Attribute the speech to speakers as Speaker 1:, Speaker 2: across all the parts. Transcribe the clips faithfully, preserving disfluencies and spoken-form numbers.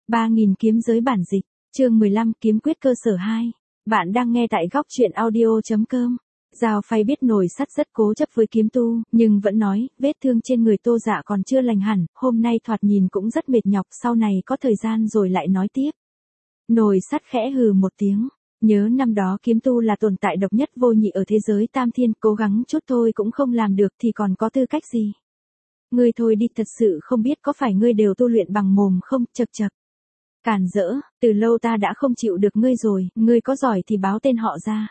Speaker 1: ba nghìn kiếm giới bản dịch, chương mười lăm kiếm quyết cơ sở hai. Bạn đang nghe tại góc truyện audio.com. Giao Phay biết Nồi Sắt rất cố chấp với kiếm tu, nhưng vẫn nói, vết thương trên người Tô Dạ còn chưa lành hẳn, hôm nay thoạt nhìn cũng rất mệt nhọc, sau này có thời gian rồi lại nói tiếp. Nồi Sắt khẽ hừ một tiếng, nhớ năm đó kiếm tu là tồn tại độc nhất vô nhị ở thế giới Tam Thiên, cố gắng chút thôi cũng không làm được thì còn có tư cách gì. Ngươi thôi đi, thật sự không biết có phải ngươi đều tu luyện bằng mồm không, chậc chậc. Càn rỡ, từ lâu ta đã không chịu được ngươi rồi, ngươi có giỏi thì báo tên họ ra.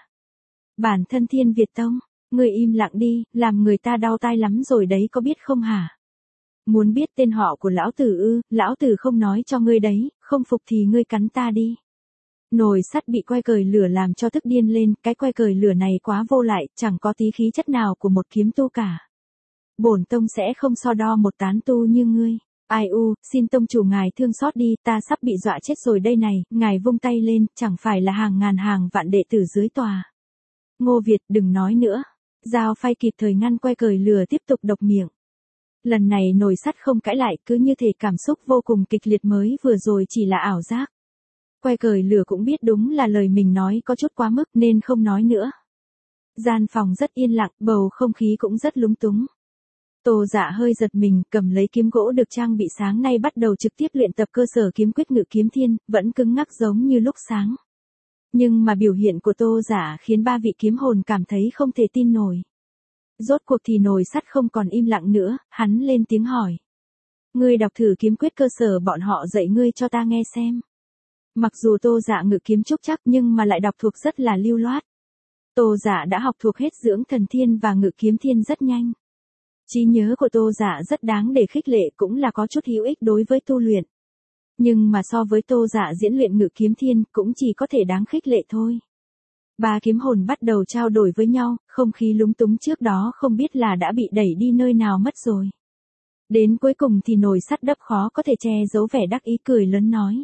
Speaker 1: Bản thân Thiên Việt Tông, ngươi im lặng đi, làm người ta đau tai lắm rồi đấy có biết không hả? Muốn biết tên họ của lão tử ư, lão tử không nói cho ngươi đấy, không phục thì ngươi cắn ta đi. Nồi Sắt bị que cời lửa làm cho tức điên lên, cái que cời lửa này quá vô lại, chẳng có tí khí chất nào của một kiếm tu cả. Bổn tông sẽ không so đo một tán tu như ngươi. Ai u, xin tông chủ ngài thương xót đi, ta sắp bị dọa chết rồi đây này, ngài vung tay lên, chẳng phải là hàng ngàn hàng vạn đệ tử dưới tòa. Ngô Việt, đừng nói nữa. Giao Phay kịp thời ngăn que cời lửa tiếp tục độc miệng. Lần này Nồi Sắt không cãi lại, cứ như thể cảm xúc vô cùng kịch liệt mới vừa rồi chỉ là ảo giác. Que cời lửa cũng biết đúng là lời mình nói có chút quá mức nên không nói nữa. Gian phòng rất yên lặng, bầu không khí cũng rất lúng túng. Tô Dạ hơi giật mình, cầm lấy kiếm gỗ được trang bị sáng nay bắt đầu trực tiếp luyện tập cơ sở kiếm quyết Ngự Kiếm Thiên, vẫn cứng ngắc giống như lúc sáng. Nhưng mà biểu hiện của Tô Dạ khiến ba vị kiếm hồn cảm thấy không thể tin nổi. Rốt cuộc thì Nồi Sắt không còn im lặng nữa, hắn lên tiếng hỏi. Ngươi đọc thử kiếm quyết cơ sở bọn họ dạy ngươi cho ta nghe xem. Mặc dù Tô Dạ ngự kiếm trúc chắc nhưng mà lại đọc thuộc rất là lưu loát. Tô Dạ đã học thuộc hết Dưỡng Thần Thiên và Ngự Kiếm Thiên rất nhanh. Trí nhớ của Tô Dạ rất đáng để khích lệ, cũng là có chút hữu ích đối với tu luyện. Nhưng mà so với Tô Dạ diễn luyện Ngự Kiếm Thiên cũng chỉ có thể đáng khích lệ thôi. Ba kiếm hồn bắt đầu trao đổi với nhau, không khí lúng túng trước đó không biết là đã bị đẩy đi nơi nào mất rồi. Đến cuối cùng thì Nồi Sắt đấp khó có thể che giấu vẻ đắc ý cười lớn nói.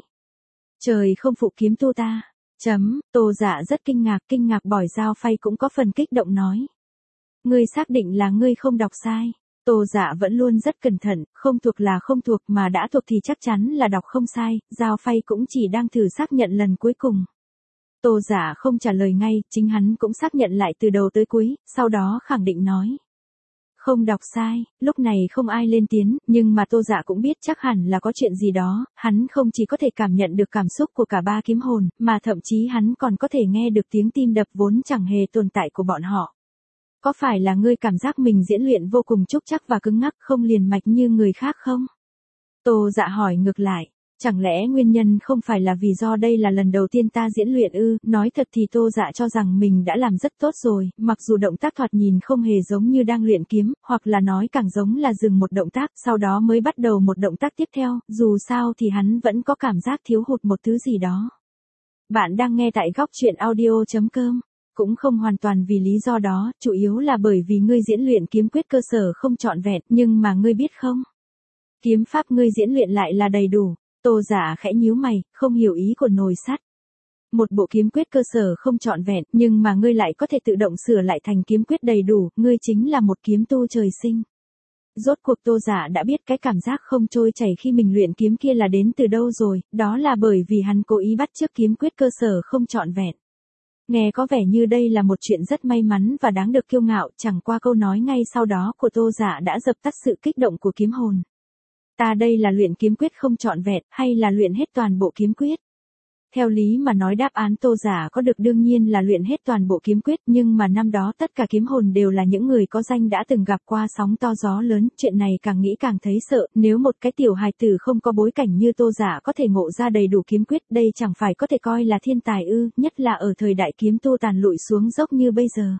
Speaker 1: Trời không phụ kiếm tu ta. Chấm, Tô Dạ rất kinh ngạc, kinh ngạc bỏi Giao Phay cũng có phần kích động nói. Ngươi xác định là ngươi không đọc sai. Tô Dạ vẫn luôn rất cẩn thận, không thuộc là không thuộc mà đã thuộc thì chắc chắn là đọc không sai, Giao Phay cũng chỉ đang thử xác nhận lần cuối cùng. Tô Dạ không trả lời ngay, chính hắn cũng xác nhận lại từ đầu tới cuối, sau đó khẳng định nói. Không đọc sai, lúc này không ai lên tiếng, nhưng mà Tô Dạ cũng biết chắc hẳn là có chuyện gì đó, hắn không chỉ có thể cảm nhận được cảm xúc của cả ba kiếm hồn, mà thậm chí hắn còn có thể nghe được tiếng tim đập vốn chẳng hề tồn tại của bọn họ. Có phải là ngươi cảm giác mình diễn luyện vô cùng trúc chắc và cứng ngắc không liền mạch như người khác không? Tô Dạ hỏi ngược lại, chẳng lẽ nguyên nhân không phải là vì do đây là lần đầu tiên ta diễn luyện ư? Nói thật thì Tô Dạ cho rằng mình đã làm rất tốt rồi, mặc dù động tác thoạt nhìn không hề giống như đang luyện kiếm, hoặc là nói càng giống là dừng một động tác, sau đó mới bắt đầu một động tác tiếp theo, dù sao thì hắn vẫn có cảm giác thiếu hụt một thứ gì đó. Bạn đang nghe tại góc truyện audio.com. Cũng không hoàn toàn vì lý do đó, chủ yếu là bởi vì ngươi diễn luyện kiếm quyết cơ sở không trọn vẹn, nhưng mà ngươi biết không? Kiếm pháp ngươi diễn luyện lại là đầy đủ. Tô Dạ khẽ nhíu mày, không hiểu ý của Nồi Sắt. Một bộ kiếm quyết cơ sở không trọn vẹn, nhưng mà ngươi lại có thể tự động sửa lại thành kiếm quyết đầy đủ, ngươi chính là một kiếm tu trời sinh. Rốt cuộc Tô Dạ đã biết cái cảm giác không trôi chảy khi mình luyện kiếm kia là đến từ đâu rồi, đó là bởi vì hắn cố ý bắt chước kiếm quyết cơ sở không trọn vẹn. Nghe có vẻ như đây là một chuyện rất may mắn và đáng được kiêu ngạo, chẳng qua câu nói ngay sau đó của Tô Dạ đã dập tắt sự kích động của kiếm hồn. Ta đây là luyện kiếm quyết không trọn vẹn, hay là luyện hết toàn bộ kiếm quyết? Theo lý mà nói đáp án Tô Dạ có được đương nhiên là luyện hết toàn bộ kiếm quyết, nhưng mà năm đó tất cả kiếm hồn đều là những người có danh đã từng gặp qua sóng to gió lớn, chuyện này càng nghĩ càng thấy sợ, nếu một cái tiểu hài tử không có bối cảnh như Tô Dạ có thể ngộ ra đầy đủ kiếm quyết, đây chẳng phải có thể coi là thiên tài ư, nhất là ở thời đại kiếm tu tàn lụi xuống dốc như bây giờ.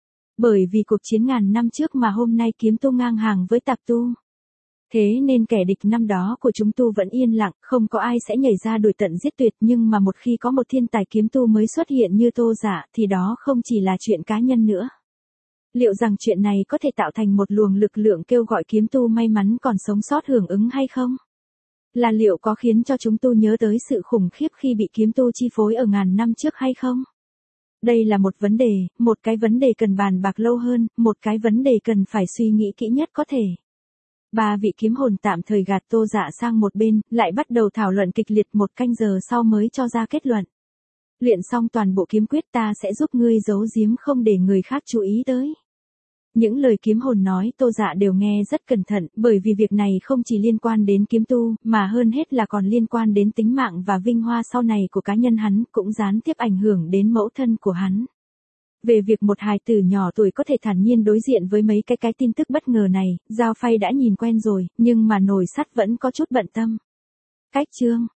Speaker 1: Bởi vì cuộc chiến ngàn năm trước mà hôm nay kiếm tu ngang hàng với tạp tu. Thế nên kẻ địch năm đó của chúng tu vẫn yên lặng, không có ai sẽ nhảy ra đuổi tận giết tuyệt, nhưng mà một khi có một thiên tài kiếm tu mới xuất hiện như Tô Dạ thì đó không chỉ là chuyện cá nhân nữa. Liệu rằng chuyện này có thể tạo thành một luồng lực lượng kêu gọi kiếm tu may mắn còn sống sót hưởng ứng hay không? Là liệu có khiến cho chúng tu nhớ tới sự khủng khiếp khi bị kiếm tu chi phối ở ngàn năm trước hay không? Đây là một vấn đề, một cái vấn đề cần bàn bạc lâu hơn, một cái vấn đề cần phải suy nghĩ kỹ nhất có thể. Ba vị kiếm hồn tạm thời gạt Tô Dạ sang một bên, lại bắt đầu thảo luận kịch liệt, một canh giờ sau mới cho ra kết luận. Luyện xong toàn bộ kiếm quyết ta sẽ giúp ngươi giấu giếm không để người khác chú ý tới. Những lời kiếm hồn nói Tô Dạ đều nghe rất cẩn thận, bởi vì việc này không chỉ liên quan đến kiếm tu, mà hơn hết là còn liên quan đến tính mạng và vinh hoa sau này của cá nhân hắn, cũng gián tiếp ảnh hưởng đến mẫu thân của hắn. Về việc một hài tử nhỏ tuổi có thể thản nhiên đối diện với mấy cái cái tin tức bất ngờ này, Giao Phay đã nhìn quen rồi, nhưng mà nồi sắt vẫn có chút bận tâm. Cách chương